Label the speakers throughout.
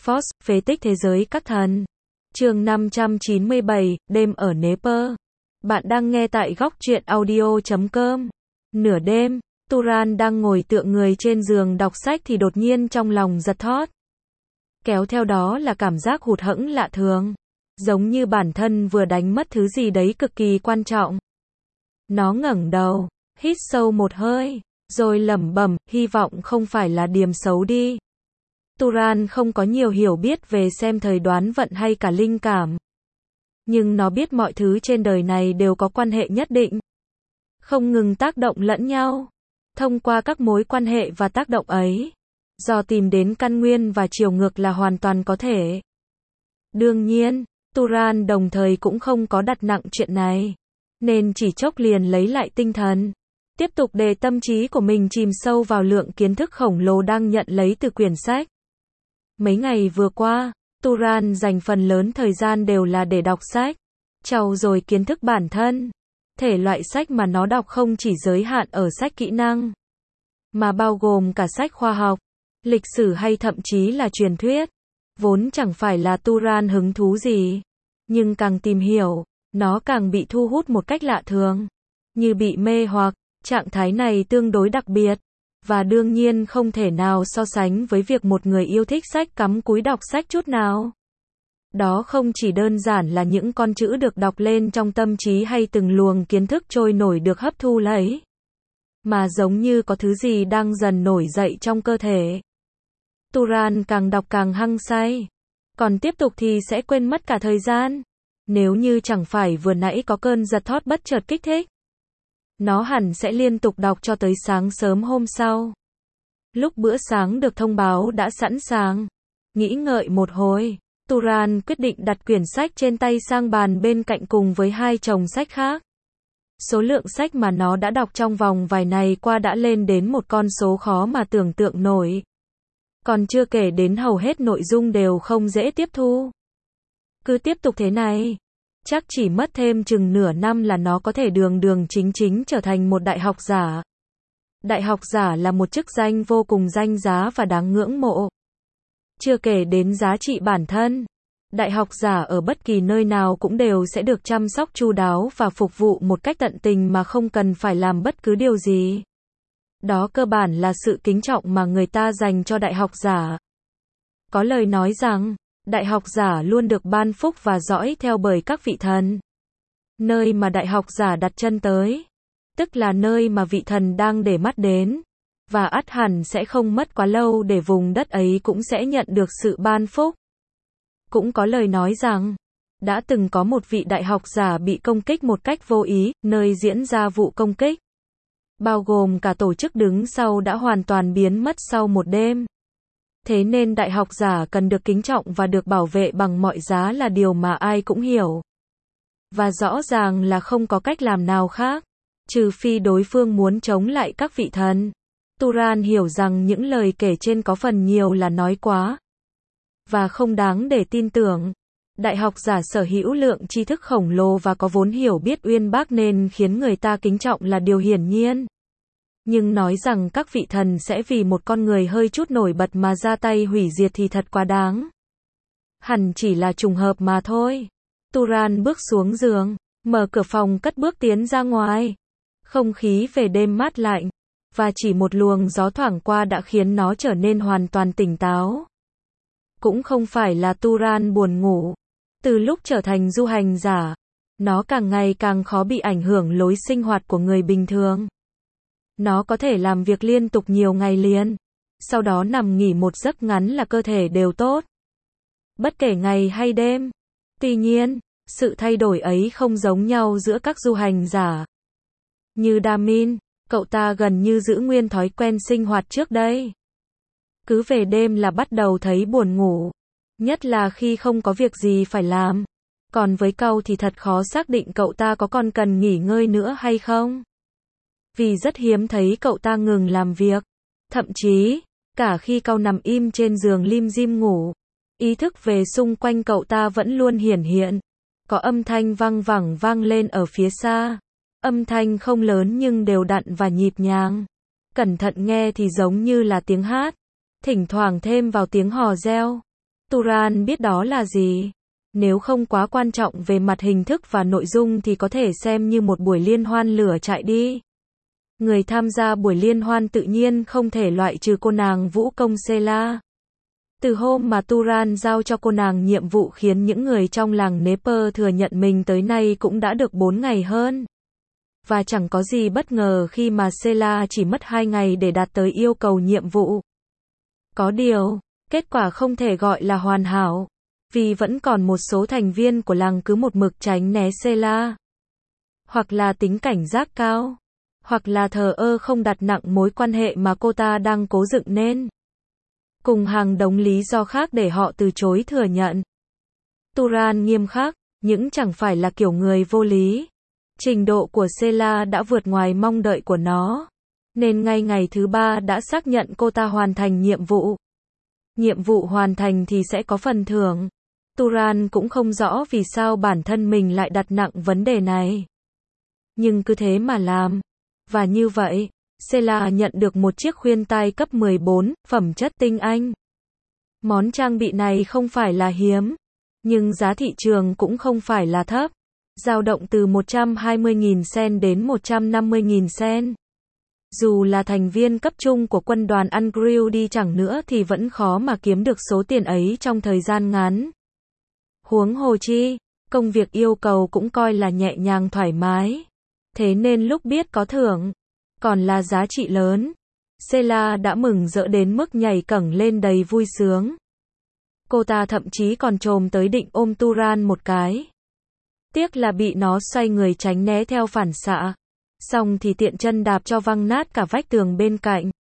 Speaker 1: Fox, phế tích thế giới các thần. Chương 597, đêm ở Nế Pơ. Bạn đang nghe tại góc truyện audio.com. Nửa đêm, Turan đang ngồi tựa người trên giường đọc sách thì đột nhiên trong lòng giật thót. Kéo theo đó là cảm giác hụt hẫng lạ thường. Giống như bản thân vừa đánh mất thứ gì đấy cực kỳ quan trọng. Nó ngẩng đầu, hít sâu một hơi, rồi lẩm bẩm, hy vọng không phải là điểm xấu đi. Turan không có nhiều hiểu biết về xem thời đoán vận hay cả linh cảm. Nhưng nó biết mọi thứ trên đời này đều có quan hệ nhất định. Không ngừng tác động lẫn nhau. Thông qua các mối quan hệ và tác động ấy, dò tìm đến căn nguyên và chiều ngược là hoàn toàn có thể. Đương nhiên, Turan đồng thời cũng không có đặt nặng chuyện này. Nên chỉ chốc liền lấy lại tinh thần. Tiếp tục để tâm trí của mình chìm sâu vào lượng kiến thức khổng lồ đang nhận lấy từ quyển sách. Mấy ngày vừa qua, Turan dành phần lớn thời gian đều là để đọc sách, trau dồi kiến thức bản thân. Thể loại sách mà nó đọc không chỉ giới hạn ở sách kỹ năng, mà bao gồm cả sách khoa học, lịch sử hay thậm chí là truyền thuyết. Vốn chẳng phải là Turan hứng thú gì, nhưng càng tìm hiểu, nó càng bị thu hút một cách lạ thường, như bị mê hoặc. Trạng thái này tương đối đặc biệt, và đương nhiên không thể nào so sánh với việc một người yêu thích sách cắm cúi đọc sách chút nào. Đó không chỉ đơn giản là những con chữ được đọc lên trong tâm trí hay từng luồng kiến thức trôi nổi được hấp thu lấy, mà giống như có thứ gì đang dần nổi dậy trong cơ thể. Turan càng đọc càng hăng say, còn tiếp tục thì sẽ quên mất cả thời gian. Nếu như chẳng phải vừa nãy có cơn giật thót bất chợt kích thích, nó hẳn sẽ liên tục đọc cho tới sáng sớm hôm sau. Lúc bữa sáng được thông báo đã sẵn sàng, nghĩ ngợi một hồi, Turan quyết định đặt quyển sách trên tay sang bàn bên cạnh cùng với hai chồng sách khác. Số lượng sách mà nó đã đọc trong vòng vài ngày qua đã lên đến một con số khó mà tưởng tượng nổi. Còn chưa kể đến hầu hết nội dung đều không dễ tiếp thu. Cứ tiếp tục thế này, chắc chỉ mất thêm chừng nửa năm là nó có thể đường chính trở thành một đại học giả. Đại học giả là một chức danh vô cùng danh giá và đáng ngưỡng mộ. Chưa kể đến giá trị bản thân, đại học giả ở bất kỳ nơi nào cũng đều sẽ được chăm sóc chu đáo và phục vụ một cách tận tình mà không cần phải làm bất cứ điều gì. Đó cơ bản là sự kính trọng mà người ta dành cho đại học giả. Có lời nói rằng, đại học giả luôn được ban phúc và dõi theo bởi các vị thần. Nơi mà đại học giả đặt chân tới, tức là nơi mà vị thần đang để mắt đến, và ắt hẳn sẽ không mất quá lâu để vùng đất ấy cũng sẽ nhận được sự ban phúc. Cũng có lời nói rằng, đã từng có một vị đại học giả bị công kích một cách vô ý, nơi diễn ra vụ công kích, bao gồm cả tổ chức đứng sau đã hoàn toàn biến mất sau một đêm. Thế nên đại học giả cần được kính trọng và được bảo vệ bằng mọi giá là điều mà ai cũng hiểu. Và rõ ràng là không có cách làm nào khác, trừ phi đối phương muốn chống lại các vị thần. Turan hiểu rằng những lời kể trên có phần nhiều là nói quá, và không đáng để tin tưởng. Đại học giả sở hữu lượng tri thức khổng lồ và có vốn hiểu biết uyên bác nên khiến người ta kính trọng là điều hiển nhiên. Nhưng nói rằng các vị thần sẽ vì một con người hơi chút nổi bật mà ra tay hủy diệt thì thật quá đáng. Hẳn chỉ là trùng hợp mà thôi. Turan bước xuống giường, mở cửa phòng cất bước tiến ra ngoài. Không khí về đêm mát lạnh, và chỉ một luồng gió thoảng qua đã khiến nó trở nên hoàn toàn tỉnh táo. Cũng không phải là Turan buồn ngủ. Từ lúc trở thành du hành giả, nó càng ngày càng khó bị ảnh hưởng lối sinh hoạt của người bình thường. Nó có thể làm việc liên tục nhiều ngày liền, sau đó nằm nghỉ một giấc ngắn là cơ thể đều tốt. Bất kể ngày hay đêm. Tuy nhiên, sự thay đổi ấy không giống nhau giữa các du hành giả. Như Damin, cậu ta gần như giữ nguyên thói quen sinh hoạt trước đây. Cứ về đêm là bắt đầu thấy buồn ngủ, nhất là khi không có việc gì phải làm. Còn với cậu thì thật khó xác định cậu ta có còn cần nghỉ ngơi nữa hay không. Vì rất hiếm thấy cậu ta ngừng làm việc. Thậm chí, cả khi cậu nằm im trên giường lim dim ngủ, ý thức về xung quanh cậu ta vẫn luôn hiển hiện. Có âm thanh vang vẳng vang lên ở phía xa. Âm thanh không lớn nhưng đều đặn và nhịp nhàng. Cẩn thận nghe thì giống như là tiếng hát. Thỉnh thoảng thêm vào tiếng hò reo. Turan biết đó là gì. Nếu không quá quan trọng về mặt hình thức và nội dung thì có thể xem như một buổi liên hoan lửa trại đi. Người tham gia buổi liên hoan tự nhiên không thể loại trừ cô nàng vũ công Sela. Từ hôm mà Turan giao cho cô nàng nhiệm vụ khiến những người trong làng Népơ thừa nhận mình tới nay cũng đã được 4 ngày hơn. Và chẳng có gì bất ngờ khi mà Sela chỉ mất 2 ngày để đạt tới yêu cầu nhiệm vụ. Có điều, kết quả không thể gọi là hoàn hảo, vì vẫn còn một số thành viên của làng cứ một mực tránh né Sela. Hoặc là tính cảnh giác cao, hoặc là thờ ơ không đặt nặng mối quan hệ mà cô ta đang cố dựng nên. Cùng hàng đống lý do khác để họ từ chối thừa nhận. Turan nghiêm khắc, nhưng chẳng phải là kiểu người vô lý. Trình độ của Sela đã vượt ngoài mong đợi của nó, nên ngay ngày thứ 3 đã xác nhận cô ta hoàn thành nhiệm vụ. Nhiệm vụ hoàn thành thì sẽ có phần thưởng. Turan cũng không rõ vì sao bản thân mình lại đặt nặng vấn đề này. Nhưng cứ thế mà làm. Và như vậy, Sela nhận được một chiếc khuyên tai cấp 14, phẩm chất tinh anh. Món trang bị này không phải là hiếm, nhưng giá thị trường cũng không phải là thấp. Dao động từ 120.000 sen đến 150.000 sen. Dù là thành viên cấp trung của quân đoàn Ungrill đi chẳng nữa thì vẫn khó mà kiếm được số tiền ấy trong thời gian ngắn. Huống hồ chi, công việc yêu cầu cũng coi là nhẹ nhàng thoải mái. Thế nên lúc biết có thưởng, còn là giá trị lớn, Sela đã mừng rỡ đến mức nhảy cẫng lên đầy vui sướng. Cô ta thậm chí còn chồm tới định ôm Turan một cái. Tiếc là bị nó xoay người tránh né theo phản xạ. Xong thì tiện chân đạp cho văng nát cả vách tường bên cạnh.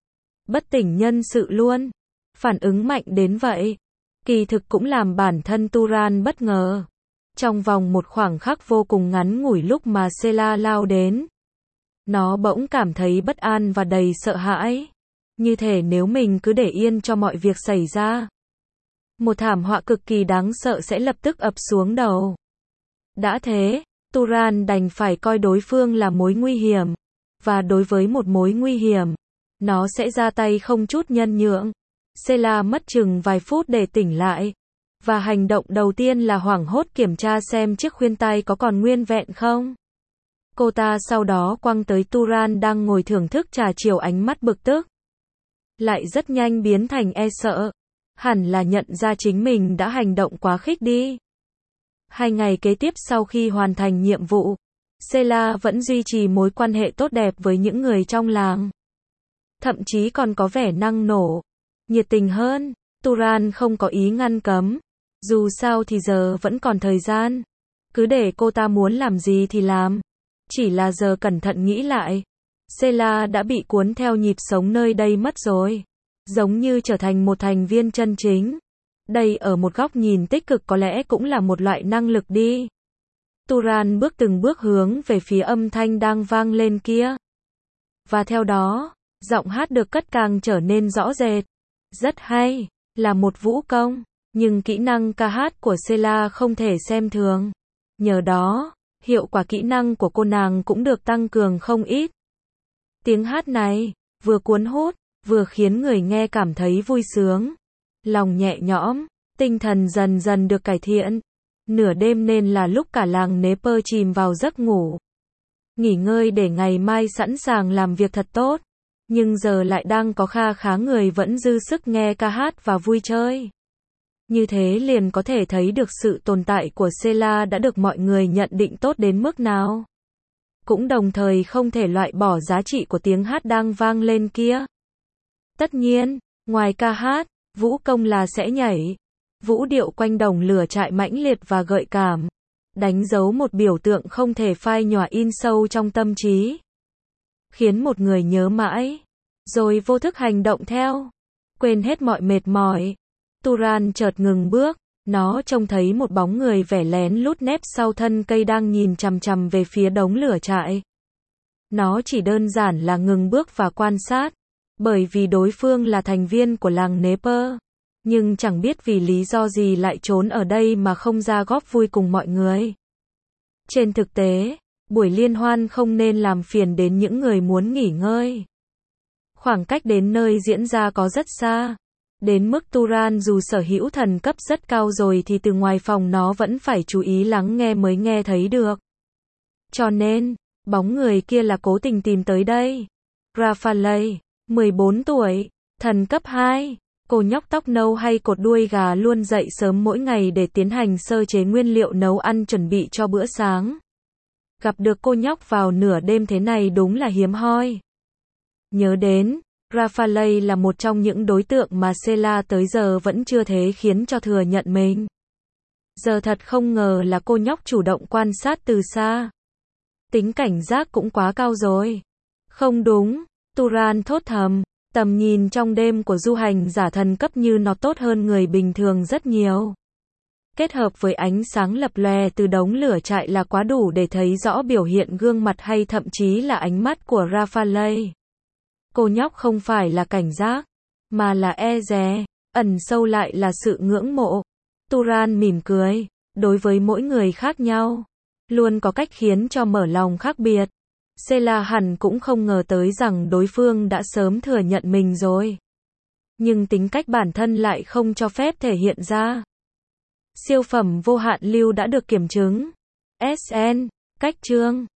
Speaker 1: Bất tỉnh nhân sự luôn. Phản ứng mạnh đến vậy. Kỳ thực cũng làm bản thân Turan bất ngờ. Trong vòng một khoảng khắc vô cùng ngắn ngủi lúc mà Sela lao đến, nó bỗng cảm thấy bất an và đầy sợ hãi. Như thể nếu mình cứ để yên cho mọi việc xảy ra, một thảm họa cực kỳ đáng sợ sẽ lập tức ập xuống đầu. Đã thế, Turan đành phải coi đối phương là mối nguy hiểm. Và đối với một mối nguy hiểm, nó sẽ ra tay không chút nhân nhượng. Sela mất chừng vài phút để tỉnh lại. Và hành động đầu tiên là hoảng hốt kiểm tra xem chiếc khuyên tai có còn nguyên vẹn không. Cô ta sau đó quăng tới Turan đang ngồi thưởng thức trà chiều ánh mắt bực tức. Lại rất nhanh biến thành e sợ. Hẳn là nhận ra chính mình đã hành động quá khích đi. 2 ngày kế tiếp sau khi hoàn thành nhiệm vụ, Sela vẫn duy trì mối quan hệ tốt đẹp với những người trong làng. Thậm chí còn có vẻ năng nổ, nhiệt tình hơn. Turan không có ý ngăn cấm. Dù sao thì giờ vẫn còn thời gian. Cứ để cô ta muốn làm gì thì làm. Chỉ là giờ cẩn thận nghĩ lại, Sela đã bị cuốn theo nhịp sống nơi đây mất rồi. Giống như trở thành một thành viên chân chính. Đây ở một góc nhìn tích cực có lẽ cũng là một loại năng lực đi. Turan bước từng bước hướng về phía âm thanh đang vang lên kia. Và theo đó, giọng hát được cất càng trở nên rõ rệt. Rất hay, là một vũ công, nhưng kỹ năng ca hát của Sela không thể xem thường. Nhờ đó, hiệu quả kỹ năng của cô nàng cũng được tăng cường không ít. Tiếng hát này, vừa cuốn hút, vừa khiến người nghe cảm thấy vui sướng. Lòng nhẹ nhõm, tinh thần dần dần được cải thiện. Nửa đêm nên là lúc cả làng Népơ chìm vào giấc ngủ. Nghỉ ngơi để ngày mai sẵn sàng làm việc thật tốt. Nhưng giờ lại đang có kha khá người vẫn dư sức nghe ca hát và vui chơi. Như thế liền có thể thấy được sự tồn tại của Sela đã được mọi người nhận định tốt đến mức nào. Cũng đồng thời không thể loại bỏ giá trị của tiếng hát đang vang lên kia. Tất nhiên, ngoài ca hát, vũ công là sẽ nhảy. Vũ điệu quanh đồng lửa trại mãnh liệt và gợi cảm. Đánh dấu một biểu tượng không thể phai nhòa in sâu trong tâm trí. Khiến một người nhớ mãi. Rồi vô thức hành động theo. Quên hết mọi mệt mỏi. Turan chợt ngừng bước. Nó trông thấy một bóng người vẻ lén lút nép sau thân cây đang nhìn chằm chằm về phía đống lửa trại. Nó chỉ đơn giản là ngừng bước và quan sát. Bởi vì đối phương là thành viên của làng Népơ. Nhưng chẳng biết vì lý do gì lại trốn ở đây mà không ra góp vui cùng mọi người. Trên thực tế, buổi liên hoan không nên làm phiền đến những người muốn nghỉ ngơi. Khoảng cách đến nơi diễn ra có rất xa. Đến mức Turan dù sở hữu thần cấp rất cao rồi thì từ ngoài phòng nó vẫn phải chú ý lắng nghe mới nghe thấy được. Cho nên, bóng người kia là cố tình tìm tới đây. Rafalei, 14 tuổi, thần cấp 2. Cô nhóc tóc nâu hay cột đuôi gà luôn dậy sớm mỗi ngày để tiến hành sơ chế nguyên liệu nấu ăn chuẩn bị cho bữa sáng. Gặp được cô nhóc vào nửa đêm thế này đúng là hiếm hoi. Nhớ đến, Rafalei là một trong những đối tượng mà Sela tới giờ vẫn chưa thể khiến cho thừa nhận mình. Giờ thật không ngờ là cô nhóc chủ động quan sát từ xa. Tính cảnh giác cũng quá cao rồi. Không đúng, Turan thốt thầm, tầm nhìn trong đêm của du hành giả thần cấp như nó tốt hơn người bình thường rất nhiều. Kết hợp với ánh sáng lập lòe từ đống lửa trại là quá đủ để thấy rõ biểu hiện gương mặt hay thậm chí là ánh mắt của Rafalei. Cô nhóc không phải là cảnh giác, mà là e dè, ẩn sâu lại là sự ngưỡng mộ. Turan mỉm cười, đối với mỗi người khác nhau, luôn có cách khiến cho mở lòng khác biệt. Sela hẳn cũng không ngờ tới rằng đối phương đã sớm thừa nhận mình rồi. Nhưng tính cách bản thân lại không cho phép thể hiện ra. Siêu phẩm vô hạn lưu đã được kiểm chứng. SN, cách chương